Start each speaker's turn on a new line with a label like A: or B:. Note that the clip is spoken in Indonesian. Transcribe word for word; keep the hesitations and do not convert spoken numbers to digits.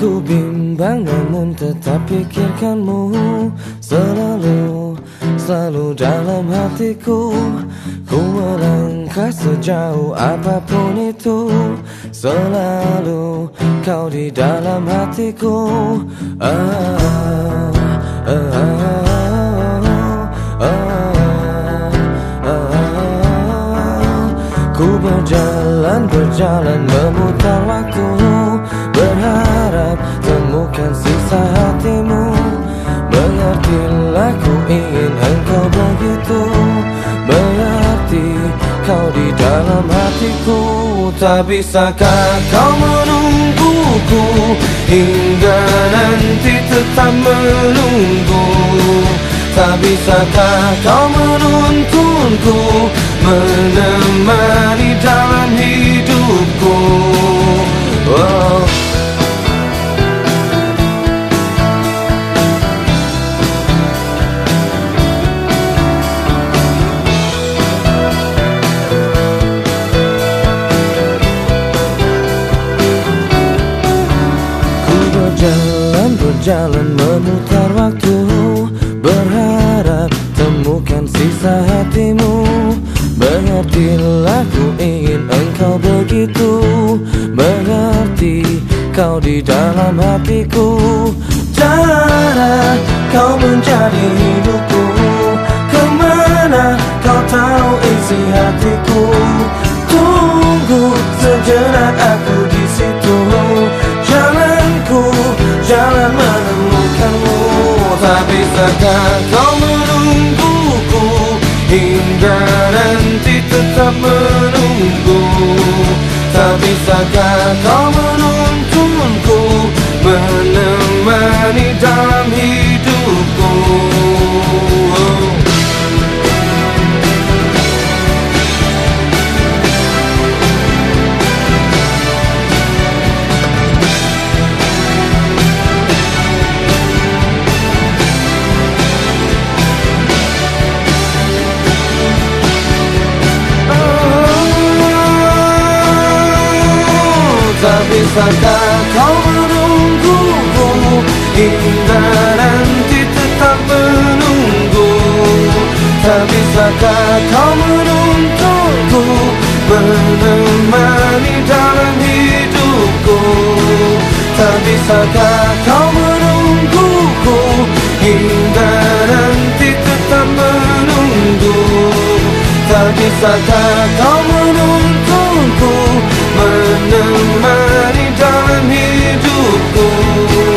A: Ku bimbang namun tetap pikirkanmu selalu, selalu dalam hatiku. Ku melangkah sejauh apapun itu, selalu kau di dalam hatiku. ah, ah, ah, ah, ah, ah. Ku berjalan, berjalan memutar waktu, berharap temukan sisa hatimu. Mengertilah, ku ingin engkau begitu, berarti kau di dalam hatiku. Tak bisakah kau menungguku hingga nanti tetap menunggu? Tak bisakah kau menuntunku, menemani dalam hidupku? Oh. Berjalan, berjalan memutar waktu, berharap temukan sisa hatimu. Mengertilah, ku ingin engkau begitu, berarti kau di dalam hatiku. Cara kau menjadi hidupku, kemana kau tahu isi hatiku. Tunggu sejenak aku di situ, jalanku, jalan menemukanmu. Tak bisakah kau menungguku hingga nanti tetap menunggu? Tak bisakah kau menuntunku, menemani dalam hidupku? Tak bisakah kau menungguku hingga nanti tetap menunggu? Tak bisakah kau menuntunku, menemani dalam hidupku? Tak bisakah kau menungguku hingga nanti tetap menunggu? Tak bisakah kau menuntunku, menemani dalam hidupku?